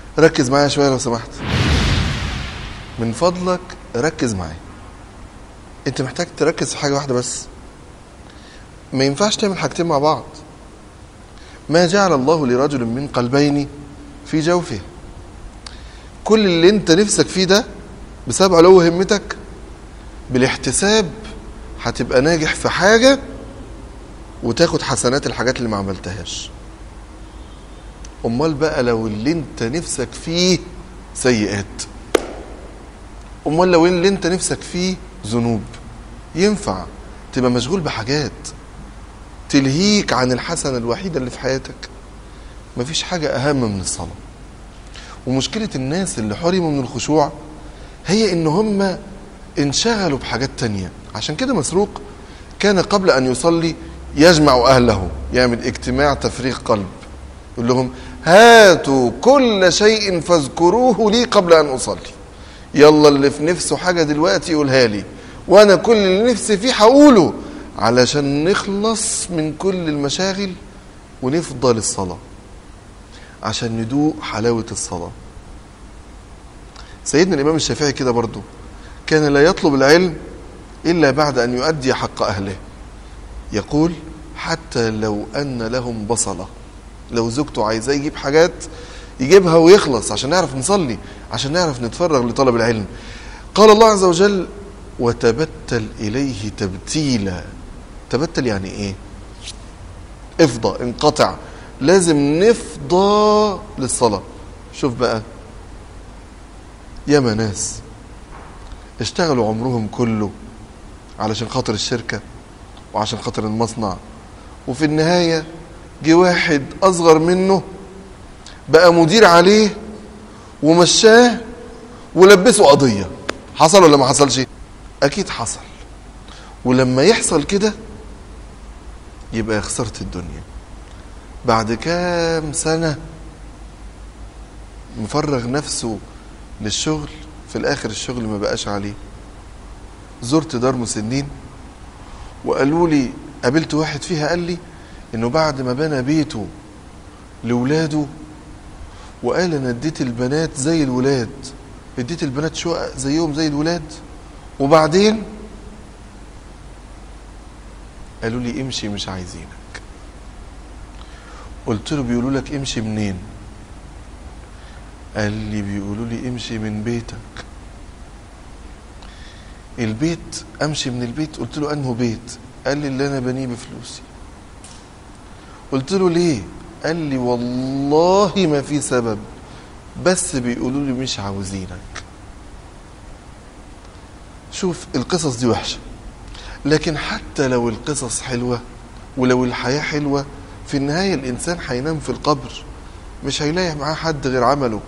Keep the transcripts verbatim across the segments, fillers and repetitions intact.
ركز معايا شوية لو سمحت، من فضلك ركز معايا. انت محتاج تركز في حاجة واحدة بس، ما ينفعش تعمل حاجتين مع بعض. ما جعل الله لرجل من قلبين في جوفه. كل اللي انت نفسك فيه ده بسبب علو همتك، بالاحتساب هتبقى ناجح في حاجة وتاخد حسنات الحاجات اللي ما عملتهاش. امال بقى لو اللي انت نفسك فيه سيئات، امال لو اللي انت نفسك فيه ذنوب، ينفع تبقى مشغول بحاجات تلهيك عن الحسنة الوحيدة اللي في حياتك؟ مفيش حاجة اهم من الصلاة. ومشكلة الناس اللي حرموا من الخشوع هي ان هم انشغلوا بحاجات تانية. عشان كده مسروق كان قبل ان يصلي يجمع اهله، يعمل اجتماع تفريغ قلب، يقول لهم هاتوا كل شيء فاذكروه لي قبل ان اصلي. يلا اللي في نفسه حاجة دلوقتي يقولها لي، وانا كل اللي نفسي فيه هقوله، علشان نخلص من كل المشاغل ونفضل الصلاة، عشان ندوق حلاوة الصلاة. سيدنا الإمام الشافعي كده برضو كان لا يطلب العلم إلا بعد أن يؤدي حق أهله. يقول حتى لو أن لهم بصلة، لو زوجته عايزاه يجيب حاجات يجيبها ويخلص عشان نعرف نصلي، عشان نعرف نتفرغ لطلب العلم. قال الله عز وجل وتبتل إليه تبتيلا. تبتل يعني إيه؟ افضى، انقطع، لازم نفضى للصلاة. شوف بقى ياما ناس اشتغلوا عمرهم كله علشان خاطر الشركة وعشان خاطر المصنع، وفي النهاية جه واحد أصغر منه بقى مدير عليه ومشاه ولبسه قضية. حصل ولا ما حصلش؟ أكيد حصل. ولما يحصل كده يبقى خسرت الدنيا. بعد كام سنة مفرغ نفسه للشغل، في الآخر الشغل ما بقاش عليه. زرت دار مسنين وقالوا لي، قابلت واحد فيها قال لي انه بعد ما بنى بيته لولاده وقال انا اديت البنات زي الولاد، اديت البنات شقق زيهم زي الولاد، وبعدين قالوا لي امشي مش عايزينك. قلت له بيقولوا لك امشي منين؟ قال لي بيقولوا لي امشي من بيتك. البيت؟ امشي من البيت؟ قلت له انه بيت؟ قال لي اللي انا بنيه بفلوسي. قلت له ليه؟ قال لي والله ما في سبب، بس بيقولوا لي مش عاوزينك. شوف القصص دي وحشة، لكن حتى لو القصص حلوة ولو الحياة حلوة، في النهاية الإنسان هينام في القبر مش هيلاقي معاه حد غير عمله،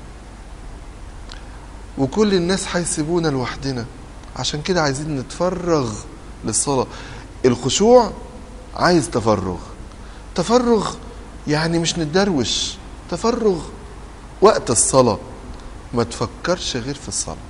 وكل الناس هيسيبونا لوحدنا. عشان كده عايزين نتفرغ للصلاة. الخشوع عايز تفرغ. تفرغ يعني مش نتدروش، تفرغ وقت الصلاة، ما تفكرش غير في الصلاة.